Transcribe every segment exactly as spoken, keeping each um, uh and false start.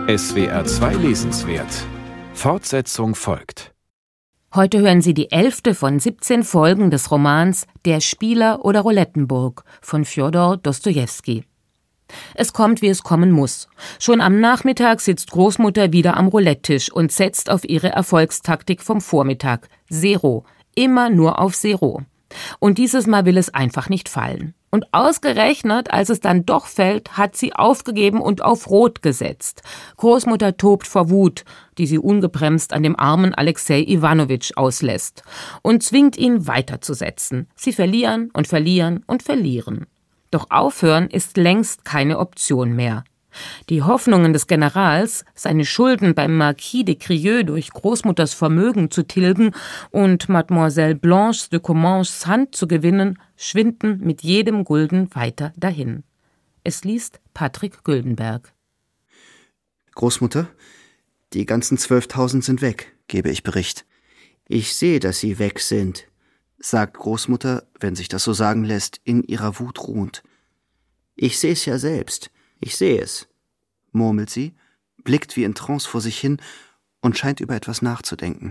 S W R zwei Lesenswert. Fortsetzung folgt. Heute hören Sie die elfte von siebzehn Folgen des Romans Der Spieler oder Roulettenburg von Fjodor Dostojewski. Es kommt, wie es kommen muss. Schon am Nachmittag sitzt Großmutter wieder am Roulette-Tisch und setzt auf ihre Erfolgstaktik vom Vormittag. Zero. Immer nur auf Zero. Und dieses Mal will es einfach nicht fallen. Und ausgerechnet, als es dann doch fällt, hat sie aufgegeben und auf Rot gesetzt. Großmutter tobt vor Wut, die sie ungebremst an dem armen Alexei Iwanowitsch auslässt, und zwingt ihn weiterzusetzen. Sie verlieren und verlieren und verlieren. Doch aufhören ist längst keine Option mehr. Die Hoffnungen des Generals, seine Schulden beim Marquis de Crieux durch Großmutters Vermögen zu tilgen und Mademoiselle Blanche de Comminges Hand zu gewinnen, schwinden mit jedem Gulden weiter dahin. Es liest Patrick Güldenberg. Großmutter, die ganzen zwölftausend sind weg, gebe ich Bericht. Ich sehe, dass sie weg sind, sagt Großmutter, wenn sich das so sagen lässt, in ihrer Wut ruhend. Ich sehe es ja selbst. Ich sehe es, murmelt sie, blickt wie in Trance vor sich hin und scheint über etwas nachzudenken.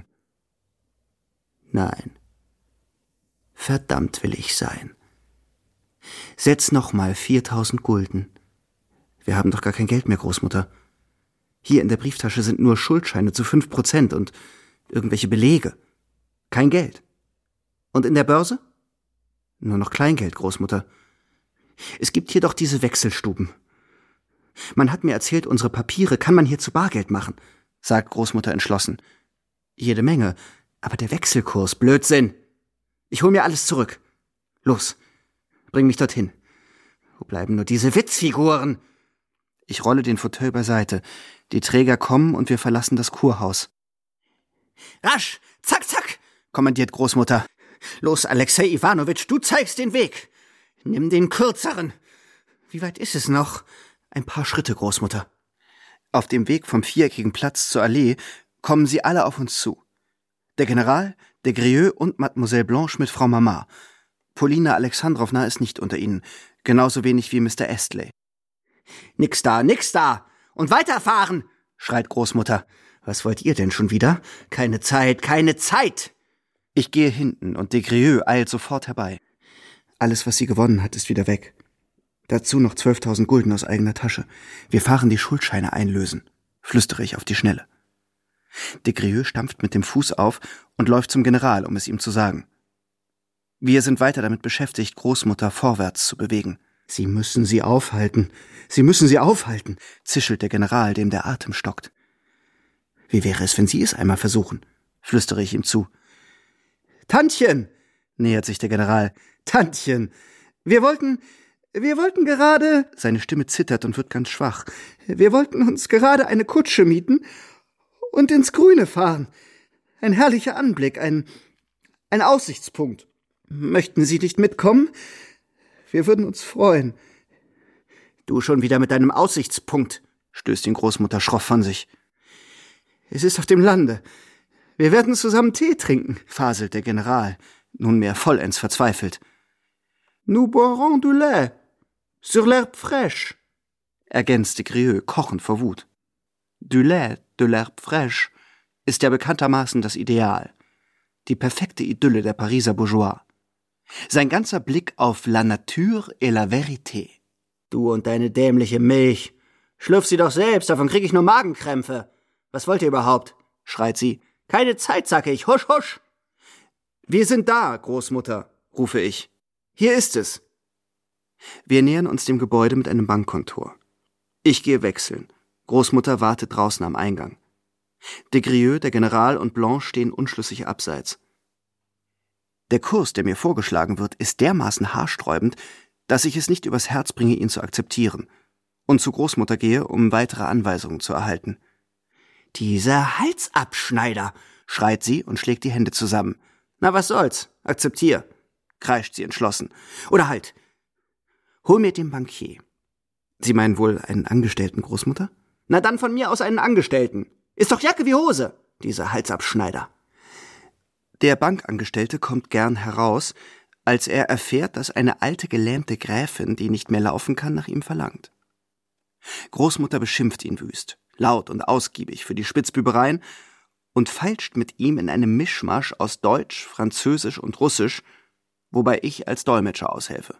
Nein. Verdammt will ich sein. Setz noch mal viertausend Gulden. Wir haben doch gar kein Geld mehr, Großmutter. Hier in der Brieftasche sind nur Schuldscheine zu fünf Prozent und irgendwelche Belege. Kein Geld. Und in der Börse? Nur noch Kleingeld, Großmutter. Es gibt hier doch diese Wechselstuben. Man hat mir erzählt, unsere Papiere kann man hier zu Bargeld machen, sagt Großmutter entschlossen. Jede Menge, aber der Wechselkurs, Blödsinn. Ich hol mir alles zurück. Los, bring mich dorthin. Wo bleiben nur diese Witzfiguren? Ich rolle den Fauteuil beiseite. Die Träger kommen und wir verlassen das Kurhaus. Rasch, zack, zack, kommandiert Großmutter. Los, Alexei Iwanowitsch, du zeigst den Weg. Nimm den kürzeren. Wie weit ist es noch? Ein paar Schritte, Großmutter. Auf dem Weg vom viereckigen Platz zur Allee kommen sie alle auf uns zu. Der General, der Grieux und Mademoiselle Blanche mit Frau Mama. Polina Alexandrowna ist nicht unter ihnen, genauso wenig wie Mister Astley. Nix da, nix da! Und weiterfahren! Schreit Großmutter. Was wollt ihr denn schon wieder? Keine Zeit, keine Zeit! Ich gehe hinten und der Grieux eilt sofort herbei. Alles, was sie gewonnen hat, ist wieder weg. Dazu noch zwölftausend Gulden aus eigener Tasche. Wir fahren die Schuldscheine einlösen, flüstere ich auf die Schnelle. De Grieux stampft mit dem Fuß auf und läuft zum General, um es ihm zu sagen. Wir sind weiter damit beschäftigt, Großmutter vorwärts zu bewegen. Sie müssen sie aufhalten, Sie müssen sie aufhalten, zischelt der General, dem der Atem stockt. Wie wäre es, wenn Sie es einmal versuchen, flüstere ich ihm zu. Tantchen, nähert sich der General, Tantchen, wir wollten... Wir wollten gerade, seine Stimme zittert und wird ganz schwach, wir wollten uns gerade eine Kutsche mieten und ins Grüne fahren. Ein herrlicher Anblick, ein, ein Aussichtspunkt. Möchten Sie nicht mitkommen? Wir würden uns freuen. Du schon wieder mit deinem Aussichtspunkt, stößt ihn Großmutter schroff von sich. Es ist auf dem Lande. Wir werden zusammen Tee trinken, faselt der General, nunmehr vollends verzweifelt. Nous boirons du lait. Sur l'herbe fraîche, ergänzte Grieux, kochend vor Wut. Du lait, de l'herbe fraîche ist ja bekanntermaßen das Ideal, die perfekte Idylle der Pariser Bourgeois. Sein ganzer Blick auf la nature et la vérité. Du und deine dämliche Milch. Schlürf sie doch selbst, davon krieg ich nur Magenkrämpfe. Was wollt ihr überhaupt? Schreit sie. Keine Zeit, sag ich. Husch, husch. Wir sind da, Großmutter, rufe ich. Hier ist es. Wir nähern uns dem Gebäude mit einem Bankkontor. Ich gehe wechseln. Großmutter wartet draußen am Eingang. De Grieux, der General und Blanche stehen unschlüssig abseits. Der Kurs, der mir vorgeschlagen wird, ist dermaßen haarsträubend, dass ich es nicht übers Herz bringe, ihn zu akzeptieren und zu Großmutter gehe, um weitere Anweisungen zu erhalten. »Dieser Halsabschneider«, schreit sie und schlägt die Hände zusammen. »Na, was soll's? Akzeptier«, kreischt sie entschlossen. »Oder halt, hol mir den Bankier.« »Sie meinen wohl einen Angestellten, Großmutter?« »Na dann von mir aus einen Angestellten. Ist doch Jacke wie Hose, dieser Halsabschneider.« Der Bankangestellte kommt gern heraus, als er erfährt, dass eine alte gelähmte Gräfin, die nicht mehr laufen kann, nach ihm verlangt. Großmutter beschimpft ihn wüst. laut und ausgiebig für die Spitzbübereien, und feilscht mit ihm in einem Mischmasch aus Deutsch, Französisch und Russisch, wobei ich als Dolmetscher aushelfe.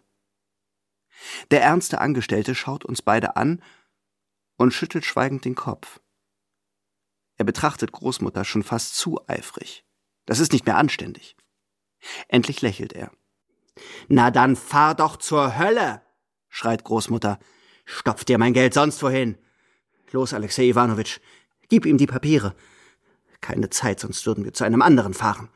Der ernste Angestellte schaut uns beide an und schüttelt schweigend den Kopf. Er betrachtet Großmutter schon fast zu eifrig. Das ist nicht mehr anständig. Endlich lächelt er. »Na dann fahr doch zur Hölle«, schreit Großmutter. »Stopf dir mein Geld sonst wohin. Los, Alexej Iwanowitsch, gib ihm die Papiere. Keine Zeit, sonst würden wir zu einem anderen fahren.«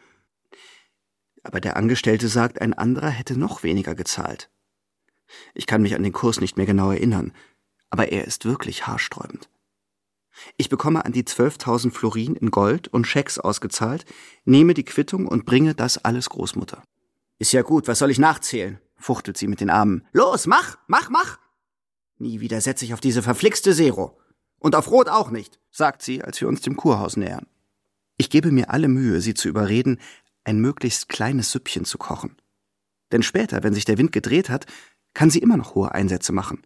Aber der Angestellte sagt, ein anderer hätte noch weniger gezahlt. Ich kann mich an den Kurs nicht mehr genau erinnern, aber er ist wirklich haarsträubend. Ich bekomme an die zwölftausend Florin in Gold und Schecks ausgezahlt, nehme die Quittung und bringe das alles Großmutter. »Ist ja gut, was soll ich nachzählen?« fuchtelt sie mit den Armen. »Los, mach, mach, mach!« »Nie wieder setze ich auf diese verflixte Zero. Und auf Rot auch nicht«, sagt sie, als wir uns dem Kurhaus nähern. Ich gebe mir alle Mühe, sie zu überreden, ein möglichst kleines Süppchen zu kochen. Denn später, wenn sich der Wind gedreht hat, kann sie immer noch hohe Einsätze machen.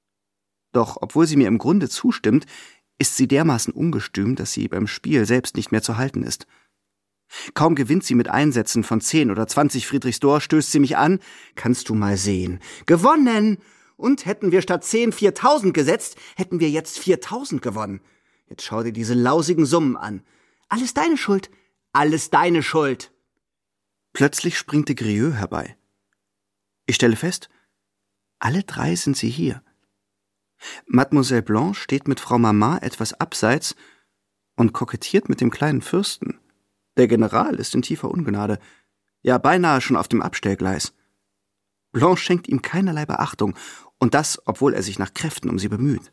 Doch obwohl sie mir im Grunde zustimmt, ist sie dermaßen ungestüm, dass sie beim Spiel selbst nicht mehr zu halten ist. Kaum gewinnt sie mit Einsätzen von zehn oder zwanzig Friedrichsdor, stößt sie mich an. »Kannst du mal sehen. Gewonnen! Und hätten wir statt zehn viertausend gesetzt, hätten wir jetzt viertausend gewonnen. Jetzt schau dir diese lausigen Summen an. Alles deine Schuld. Alles deine Schuld.« Plötzlich springt de Grieux herbei. Ich stelle fest, alle drei sind sie hier. Mademoiselle Blanche steht mit Frau Mama etwas abseits und kokettiert mit dem kleinen Fürsten. Der General ist in tiefer Ungnade, ja beinahe schon auf dem Abstellgleis. Blanche schenkt ihm keinerlei Beachtung, und das, obwohl er sich nach Kräften um sie bemüht.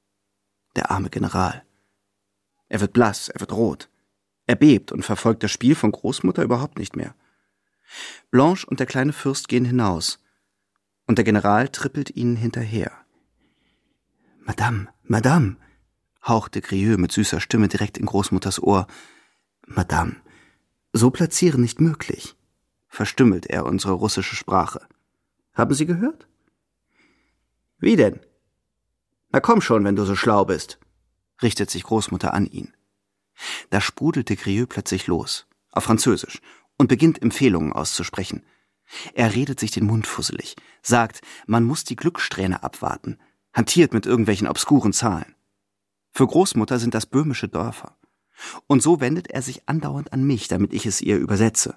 Der arme General. Er wird blass, er wird rot. Er bebt und verfolgt das Spiel von Großmutter überhaupt nicht mehr. Blanche und der kleine Fürst gehen hinaus, und der General trippelt ihnen hinterher. »Madame, Madame«, hauchte Grieux mit süßer Stimme direkt in Großmutters Ohr. »Madame, so platzieren nicht möglich«, verstümmelt er unsere russische Sprache. »Haben Sie gehört?« »Wie denn?« »Na komm schon, wenn du so schlau bist«, richtet sich Großmutter an ihn. Da sprudelte Grieux plötzlich los, auf Französisch, und beginnt Empfehlungen auszusprechen. Er redet sich den Mund fusselig, sagt, man muss die Glückssträhne abwarten, hantiert mit irgendwelchen obskuren Zahlen. Für Großmutter sind das böhmische Dörfer. Und so wendet er sich andauernd an mich, damit ich es ihr übersetze.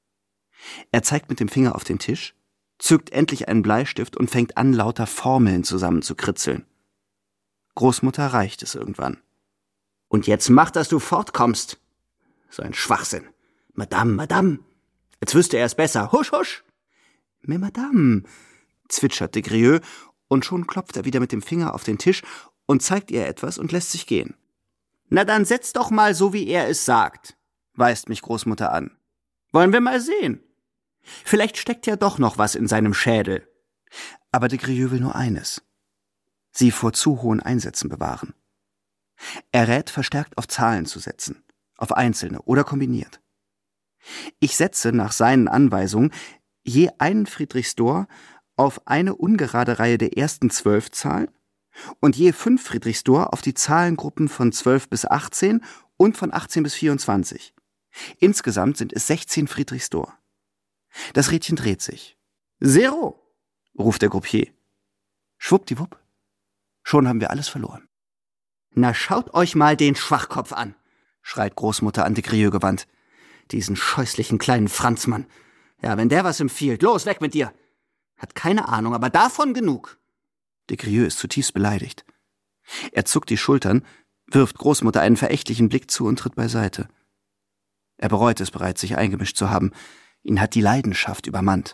Er zeigt mit dem Finger auf den Tisch, zückt endlich einen Bleistift und fängt an, lauter Formeln zusammenzukritzeln. Großmutter reicht es irgendwann. »Und jetzt mach, dass du fortkommst!« So ein Schwachsinn. »Madame, Madame!« Jetzt wüsste er es besser. »Husch, husch!« »Mais Madame!« zwitschert de Grieux, und schon klopft er wieder mit dem Finger auf den Tisch und zeigt ihr etwas und lässt sich gehen. »Na dann setz doch mal so, wie er es sagt«, weist mich Großmutter an. »Wollen wir mal sehen. Vielleicht steckt ja doch noch was in seinem Schädel.« Aber de Grieux will nur eines: sie vor zu hohen Einsätzen bewahren. Er rät, verstärkt auf Zahlen zu setzen, auf einzelne oder kombiniert. Ich setze nach seinen Anweisungen je einen Friedrichsdor auf eine ungerade Reihe der ersten zwölf Zahlen und je fünf Friedrichsdor auf die Zahlengruppen von zwölf bis achtzehn und von achtzehn bis vierundzwanzig. Insgesamt sind es sechzehn Friedrichsdor. Das Rädchen dreht sich. »Zero«, ruft der Gruppier. Schwuppdiwupp, schon haben wir alles verloren. »Na schaut euch mal den Schwachkopf an«, schreit Großmutter an de Grieux gewandt. »Diesen scheußlichen kleinen Franzmann. Ja, wenn der was empfiehlt, los, weg mit dir. Hat keine Ahnung, aber davon genug.« De Grieux ist zutiefst beleidigt. Er zuckt die Schultern, wirft Großmutter einen verächtlichen Blick zu und tritt beiseite. Er bereut es bereits, sich eingemischt zu haben. Ihn hat die Leidenschaft übermannt.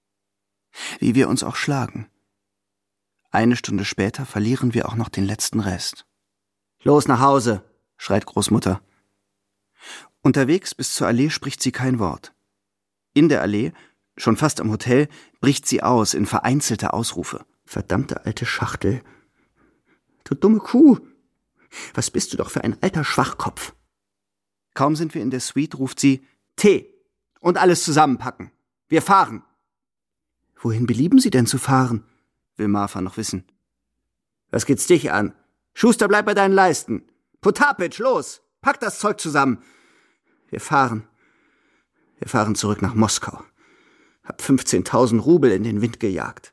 Wie wir uns auch schlagen. Eine Stunde später verlieren wir auch noch den letzten Rest. »Los nach Hause«, schreit Großmutter. Unterwegs bis zur Allee spricht sie kein Wort. In der Allee, schon fast am Hotel, bricht sie aus in vereinzelte Ausrufe. »Verdammte alte Schachtel. Du dumme Kuh. Was bist du doch für ein alter Schwachkopf.« Kaum sind wir in der Suite, ruft sie, »Tee und alles zusammenpacken. Wir fahren.« »Wohin belieben Sie denn zu fahren?« will Marfa noch wissen. »Was geht's dich an?« Schuster, bleib bei deinen Leisten. Potapitch, los, pack das Zeug zusammen. Wir fahren. Wir fahren zurück nach Moskau. Hab fünfzehntausend Rubel in den Wind gejagt.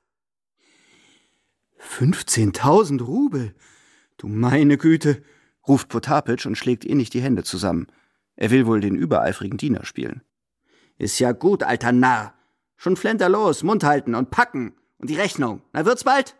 fünfzehntausend Rubel? Du meine Güte, ruft Potapitch und schlägt innig die Hände zusammen. Er will wohl den übereifrigen Diener spielen. Ist ja gut, alter Narr. Schon flenter los, Mund halten und packen. Und die Rechnung. Na, wird's bald?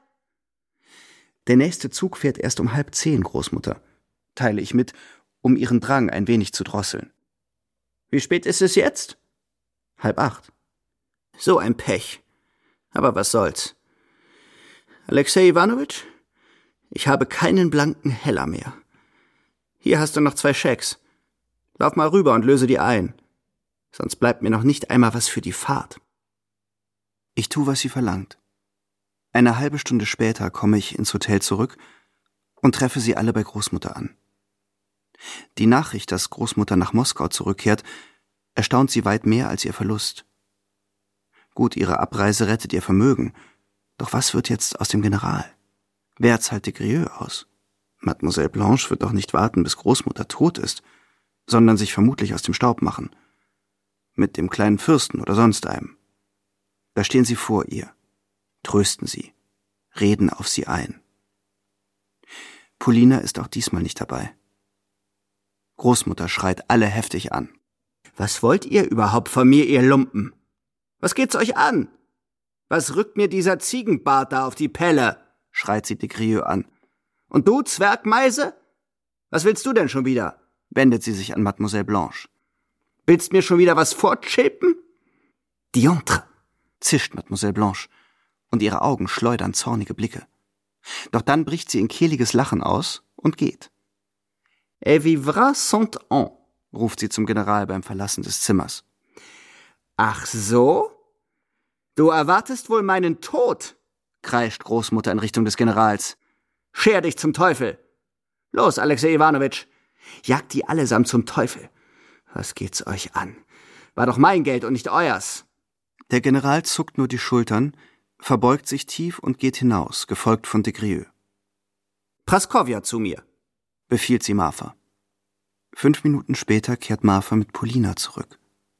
Der nächste Zug fährt erst um halb zehn, Großmutter. Teile ich mit, um ihren Drang ein wenig zu drosseln. Wie spät ist es jetzt? Halb acht. So ein Pech. Aber was soll's. Alexei Iwanowitsch, ich habe keinen blanken Heller mehr. Hier hast du noch zwei Schecks. Lauf mal rüber und löse die ein. Sonst bleibt mir noch nicht einmal was für die Fahrt. Ich tu, was sie verlangt. Eine halbe Stunde später komme ich ins Hotel zurück und treffe sie alle bei Großmutter an. Die Nachricht, dass Großmutter nach Moskau zurückkehrt, erstaunt sie weit mehr als ihr Verlust. Gut, ihre Abreise rettet ihr Vermögen. Doch was wird jetzt aus dem General? Wer zahlt de Grieux aus? Mademoiselle Blanche wird doch nicht warten, bis Großmutter tot ist, sondern sich vermutlich aus dem Staub machen. Mit dem kleinen Fürsten oder sonst einem. Da stehen sie vor ihr, trösten sie, reden auf sie ein. Polina ist auch diesmal nicht dabei. Großmutter schreit alle heftig an. Was wollt ihr überhaupt von mir, ihr Lumpen? Was geht's euch an? Was rückt mir dieser Ziegenbart da auf die Pelle? Schreit sie de Grieux an. Und du, Zwergmeise? Was willst du denn schon wieder? Wendet sie sich an Mademoiselle Blanche. Willst mir schon wieder was fortschippen? Diantre, zischt Mademoiselle Blanche, und ihre Augen schleudern zornige Blicke. Doch dann bricht sie in kehliges Lachen aus und geht. Et vivra cent ans, ruft sie zum General beim Verlassen des Zimmers. Ach so? Du erwartest wohl meinen Tod, kreischt Großmutter in Richtung des Generals. Scher dich zum Teufel! Los, Alexei Iwanowitsch, jagt die allesamt zum Teufel. Was geht's euch an? War doch mein Geld und nicht euers. Der General zuckt nur die Schultern, verbeugt sich tief und geht hinaus, gefolgt von de Grieux. Praskowja zu mir, befiehlt sie Marfa. Fünf Minuten später kehrt Marfa mit Polina zurück.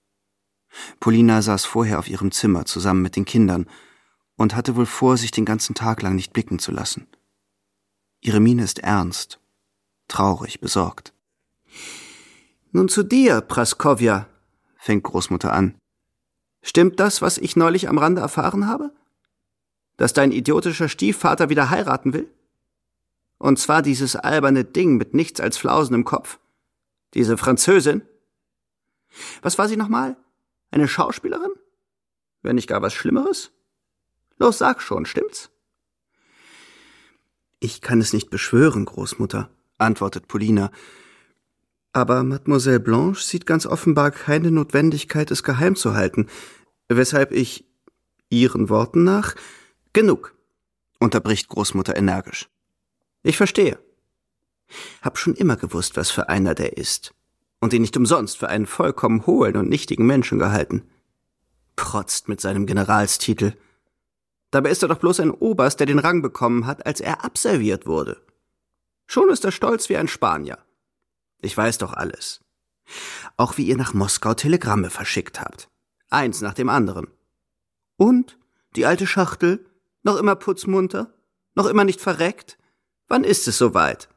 Polina saß vorher auf ihrem Zimmer zusammen mit den Kindern und hatte wohl vor, sich den ganzen Tag lang nicht blicken zu lassen. Ihre Miene ist ernst, traurig, besorgt. Nun zu dir, Praskowja, fängt Großmutter an. Stimmt das, was ich neulich am Rande erfahren habe? Dass dein idiotischer Stiefvater wieder heiraten will? Und zwar dieses alberne Ding mit nichts als Flausen im Kopf. Diese Französin? Was war sie nochmal? Eine Schauspielerin? Wenn nicht gar was Schlimmeres? Los, sag schon, stimmt's? Ich kann es nicht beschwören, Großmutter, antwortet Polina. Aber Mademoiselle Blanche sieht ganz offenbar keine Notwendigkeit, es geheim zu halten, weshalb ich, ihren Worten nach, genug, unterbricht Großmutter energisch. Ich verstehe. Hab schon immer gewusst, was für einer der ist, und ihn nicht umsonst für einen vollkommen hohlen und nichtigen Menschen gehalten. Protzt mit seinem Generalstitel. Dabei ist er doch bloß ein Oberst, der den Rang bekommen hat, als er abserviert wurde. Schon ist er stolz wie ein Spanier. Ich weiß doch alles. Auch wie ihr nach Moskau Telegramme verschickt habt. Eins nach dem anderen. Und? Die alte Schachtel? Noch immer putzmunter? Noch immer nicht verreckt? Wann ist es soweit?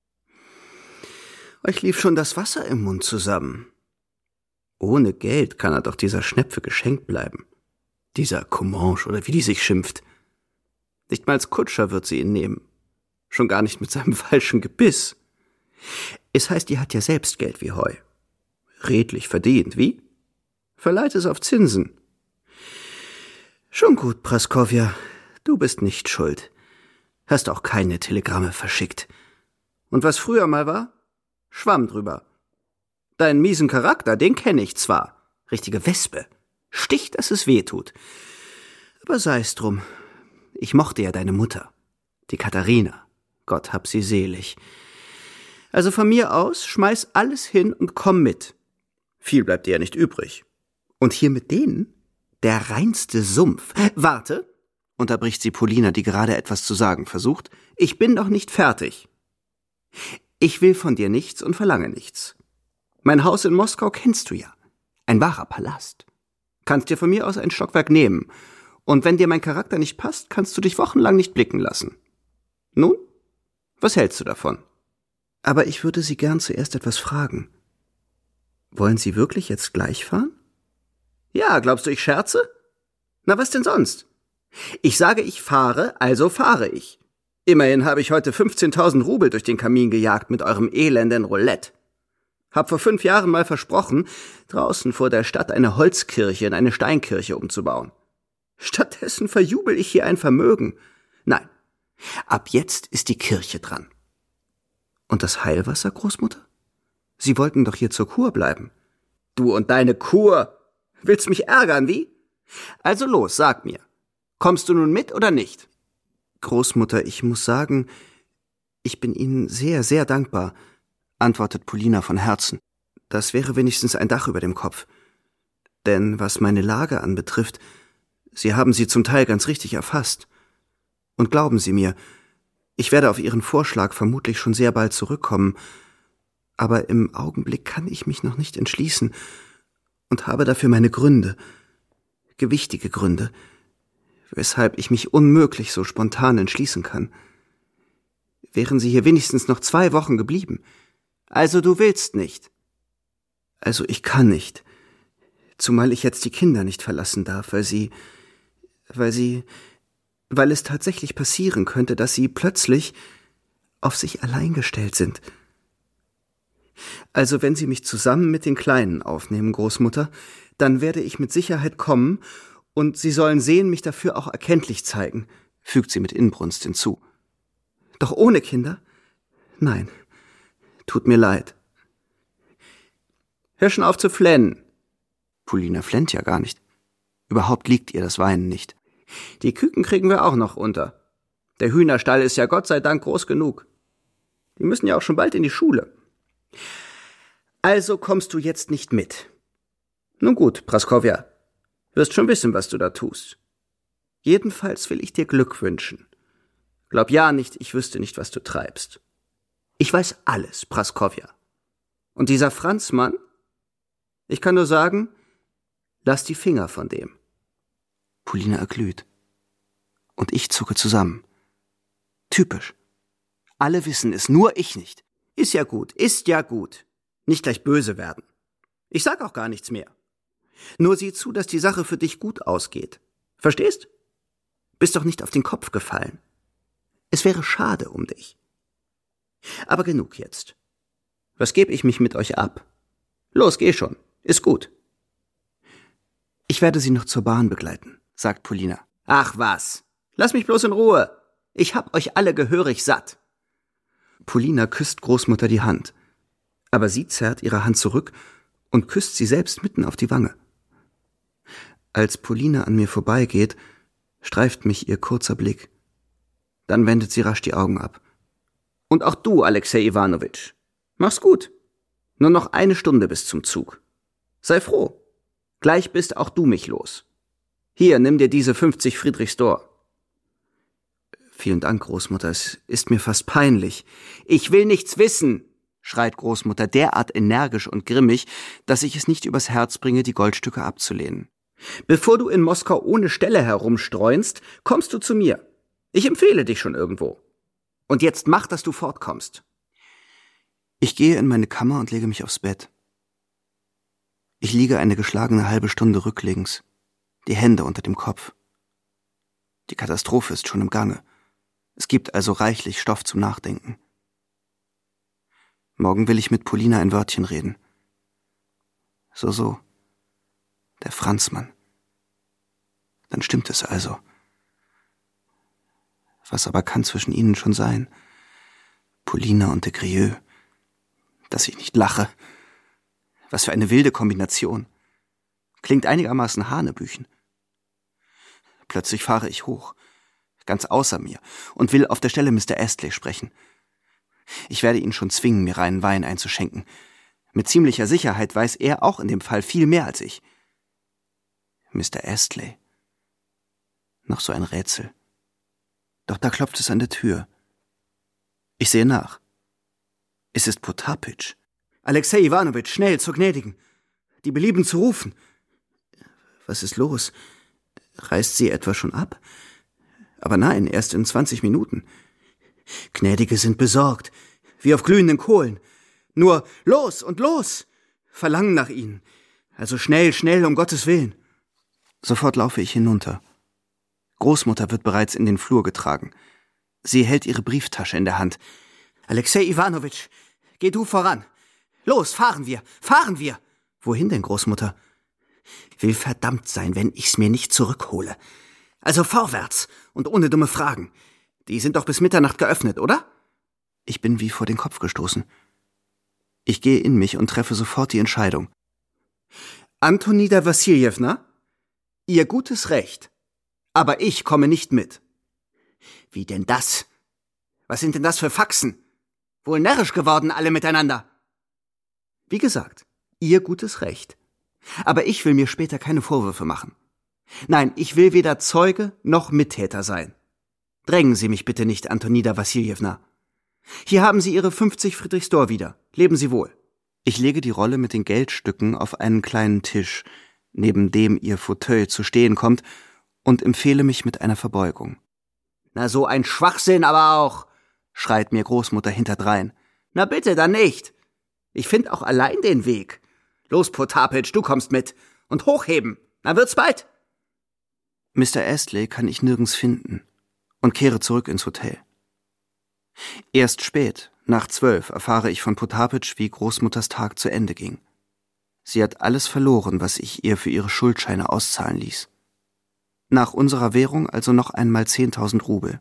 Euch lief schon das Wasser im Mund zusammen. Ohne Geld kann er doch dieser Schnepfe geschenkt bleiben. Dieser Commanche oder wie die sich schimpft. Nicht mal als Kutscher wird sie ihn nehmen. Schon gar nicht mit seinem falschen Gebiss. Es heißt, ihr hat ja selbst Geld wie Heu. Redlich verdient, wie? Verleiht es auf Zinsen. Schon gut, Praskowja, du bist nicht schuld. Hast auch keine Telegramme verschickt. Und was früher mal war? Schwamm drüber. Deinen miesen Charakter, den kenne ich zwar. Richtige Wespe. Stich, dass es weh tut. Aber sei's drum. Ich mochte ja deine Mutter. Die Katharina. Gott hab sie selig. Also von mir aus, schmeiß alles hin und komm mit. Viel bleibt dir ja nicht übrig. Und hier mit denen? Der reinste Sumpf. Warte, unterbricht sie Polina, die gerade etwas zu sagen versucht. Ich bin noch nicht fertig. Ich will von dir nichts und verlange nichts. Mein Haus in Moskau kennst du ja. Ein wahrer Palast. Kannst dir von mir aus ein Stockwerk nehmen. Und wenn dir mein Charakter nicht passt, kannst du dich wochenlang nicht blicken lassen. Nun, was hältst du davon? Aber ich würde Sie gern zuerst etwas fragen. Wollen Sie wirklich jetzt gleich fahren? Ja, glaubst du, ich scherze? Na, was denn sonst? Ich sage, ich fahre, also fahre ich. Immerhin habe ich heute fünfzehntausend Rubel durch den Kamin gejagt mit eurem elenden Roulette. Hab vor fünf Jahren mal versprochen, draußen vor der Stadt eine Holzkirche in eine Steinkirche umzubauen. Stattdessen verjubel ich hier ein Vermögen. Nein, ab jetzt ist die Kirche dran. Und das Heilwasser, Großmutter? Sie wollten doch hier zur Kur bleiben. Du und deine Kur! Willst mich ärgern, wie? Also los, sag mir. Kommst du nun mit oder nicht? Großmutter, ich muss sagen, ich bin Ihnen sehr, sehr dankbar, antwortet Polina von Herzen. Das wäre wenigstens ein Dach über dem Kopf. Denn was meine Lage anbetrifft, Sie haben sie zum Teil ganz richtig erfasst. Und glauben Sie mir, ich werde auf Ihren Vorschlag vermutlich schon sehr bald zurückkommen, aber im Augenblick kann ich mich noch nicht entschließen und habe dafür meine Gründe, gewichtige Gründe, weshalb ich mich unmöglich so spontan entschließen kann. Wären Sie hier wenigstens noch zwei Wochen geblieben. Also du willst nicht. Also ich kann nicht, zumal ich jetzt die Kinder nicht verlassen darf, weil sie, weil sie, weil es tatsächlich passieren könnte, dass sie plötzlich auf sich allein gestellt sind. Also wenn Sie mich zusammen mit den Kleinen aufnehmen, Großmutter, dann werde ich mit Sicherheit kommen, und Sie sollen sehen, mich dafür auch erkenntlich zeigen, fügt sie mit Inbrunst hinzu. Doch ohne Kinder? Nein, tut mir leid. Hör schon auf zu flennen. Polina flennt ja gar nicht. Überhaupt liegt ihr das Weinen nicht. Die Küken kriegen wir auch noch unter. Der Hühnerstall ist ja Gott sei Dank groß genug. Die müssen ja auch schon bald in die Schule. Also kommst du jetzt nicht mit. Nun gut, Praskowja, wirst schon wissen, was du da tust. Jedenfalls will ich dir Glück wünschen. Glaub ja nicht, ich wüsste nicht, was du treibst. Ich weiß alles, Praskowja. Und dieser Franzmann? Ich kann nur sagen, lass die Finger von dem. Polina erglüht. Und ich zucke zusammen. Typisch. Alle wissen es, nur ich nicht. Ist ja gut, ist ja gut. Nicht gleich böse werden. Ich sag auch gar nichts mehr. Nur sieh zu, dass die Sache für dich gut ausgeht. Verstehst? Bist doch nicht auf den Kopf gefallen. Es wäre schade um dich. Aber genug jetzt. Was geb ich mich mit euch ab? Los, geh schon. Ist gut. Ich werde Sie noch zur Bahn begleiten, sagt Polina. Ach was. Lass mich bloß in Ruhe. Ich hab euch alle gehörig satt. Polina küsst Großmutter die Hand. Aber sie zerrt ihre Hand zurück und küsst sie selbst mitten auf die Wange. Als Polina an mir vorbeigeht, streift mich ihr kurzer Blick. Dann wendet sie rasch die Augen ab. Und auch du, Alexei Iwanowitsch. Mach's gut. Nur noch eine Stunde bis zum Zug. Sei froh. Gleich bist auch du mich los. Hier, nimm dir diese fünfzig Friedrichsdor. Vielen Dank, Großmutter. Es ist mir fast peinlich. Ich will nichts wissen, schreit Großmutter derart energisch und grimmig, dass ich es nicht übers Herz bringe, die Goldstücke abzulehnen. Bevor du in Moskau ohne Stelle herumstreunst, kommst du zu mir. Ich empfehle dich schon irgendwo. Und jetzt mach, dass du fortkommst. Ich gehe in meine Kammer und lege mich aufs Bett. Ich liege eine geschlagene halbe Stunde rücklings, die Hände unter dem Kopf. Die Katastrophe ist schon im Gange. Es gibt also reichlich Stoff zum Nachdenken. Morgen will ich mit Polina ein Wörtchen reden. So, so. Der Franzmann. Dann stimmt es also. Was aber kann zwischen ihnen schon sein? Polina und de Grieux. Dass ich nicht lache. Was für eine wilde Kombination. Klingt einigermaßen hanebüchen. Plötzlich fahre ich hoch, ganz außer mir, und will auf der Stelle Mister Astley sprechen. Ich werde ihn schon zwingen, mir reinen Wein einzuschenken. Mit ziemlicher Sicherheit weiß er auch in dem Fall viel mehr als ich. Mister Astley. Noch so ein Rätsel. Doch da klopft es an der Tür. Ich sehe nach. Es ist Potapitsch. Alexei Iwanowitsch, schnell zur Gnädigen. Die belieben zu rufen. Was ist los? Reist sie etwa schon ab? Aber nein, erst in zwanzig Minuten. Gnädige sind besorgt, wie auf glühenden Kohlen. Nur los und los! Verlangen nach ihnen. Also schnell, schnell, um Gottes Willen. Sofort laufe ich hinunter. Großmutter wird bereits in den Flur getragen. Sie hält ihre Brieftasche in der Hand. Alexei Iwanowitsch, geh du voran. Los, fahren wir, fahren wir! Wohin denn, Großmutter? Will verdammt sein, wenn ich's mir nicht zurückhole. Also vorwärts und ohne dumme Fragen. Die sind doch bis Mitternacht geöffnet, oder? Ich bin wie vor den Kopf gestoßen. Ich gehe in mich und treffe sofort die Entscheidung. Antonida Wassiljewna, Ihr gutes Recht. Aber ich komme nicht mit. Wie denn das? Was sind denn das für Faxen? Wohl närrisch geworden alle miteinander. Wie gesagt, Ihr gutes Recht. Aber ich will mir später keine Vorwürfe machen. Nein, ich will weder Zeuge noch Mittäter sein. Drängen Sie mich bitte nicht, Antonida Wassiljewna. Hier haben Sie Ihre fünfzig Friedrichsdor wieder. Leben Sie wohl. Ich lege die Rolle mit den Geldstücken auf einen kleinen Tisch, neben dem ihr Fauteuil zu stehen kommt, und empfehle mich mit einer Verbeugung. Na, so ein Schwachsinn aber auch, schreit mir Großmutter hinterdrein. Na bitte, dann nicht. Ich find auch allein den Weg. Los, Potapitsch, du kommst mit. Und hochheben, dann wird's bald. Mister Astley kann ich nirgends finden und kehre zurück ins Hotel. Erst spät, nach zwölf, erfahre ich von Potapitsch, wie Großmutters Tag zu Ende ging. Sie hat alles verloren, was ich ihr für ihre Schuldscheine auszahlen ließ. Nach unserer Währung also noch einmal zehntausend Rubel.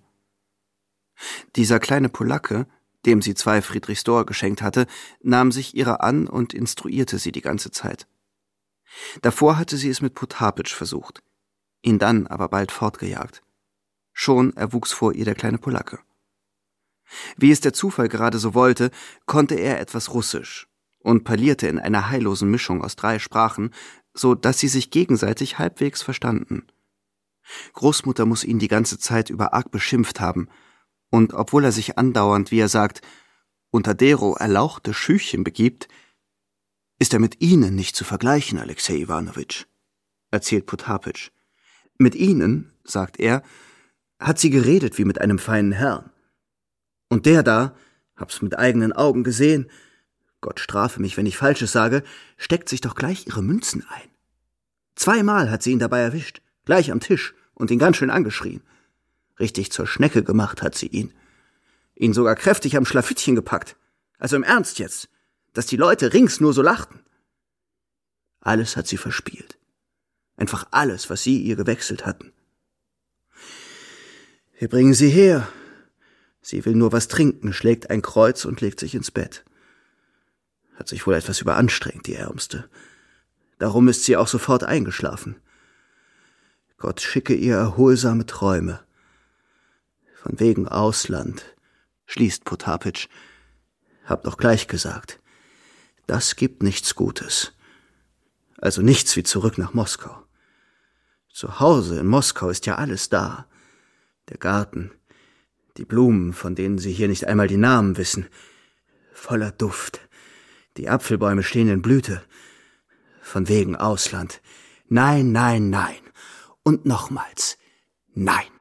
Dieser kleine Polacke, dem sie zwei Friedrichsdor geschenkt hatte, nahm sich ihrer an und instruierte sie die ganze Zeit. Davor hatte sie es mit Potapitsch versucht, ihn dann aber bald fortgejagt. Schon erwuchs vor ihr der kleine Polacke. Wie es der Zufall gerade so wollte, konnte er etwas Russisch und parlierte in einer heillosen Mischung aus drei Sprachen, so dass sie sich gegenseitig halbwegs verstanden. Großmutter muss ihn die ganze Zeit über arg beschimpft haben, und obwohl er sich andauernd, wie er sagt, unter dero erlauchte Schüchchen begibt, ist er mit Ihnen nicht zu vergleichen, Alexei Iwanowitsch, erzählt Potapitsch. Mit Ihnen, sagt er, hat sie geredet wie mit einem feinen Herrn. Und der da, hab's mit eigenen Augen gesehen, Gott strafe mich, wenn ich Falsches sage, steckt sich doch gleich ihre Münzen ein. Zweimal hat sie ihn dabei erwischt, gleich am Tisch, und ihn ganz schön angeschrien. Richtig zur Schnecke gemacht hat sie ihn. Ihn sogar kräftig am Schlafittchen gepackt. Also im Ernst jetzt, dass die Leute rings nur so lachten. Alles hat sie verspielt. Einfach alles, was sie ihr gewechselt hatten. Wir bringen sie her. Sie will nur was trinken, schlägt ein Kreuz und legt sich ins Bett. Hat sich wohl etwas überanstrengt, die Ärmste. Darum ist sie auch sofort eingeschlafen. Gott schicke ihr erholsame Träume. Von wegen Ausland, schließt Potapitsch. Hab doch gleich gesagt, das gibt nichts Gutes. Also nichts wie zurück nach Moskau. Zu Hause in Moskau ist ja alles da. Der Garten, die Blumen, von denen Sie hier nicht einmal die Namen wissen, voller Duft. Die Apfelbäume stehen in Blüte. Von wegen Ausland. Nein, nein, nein. Und nochmals, nein.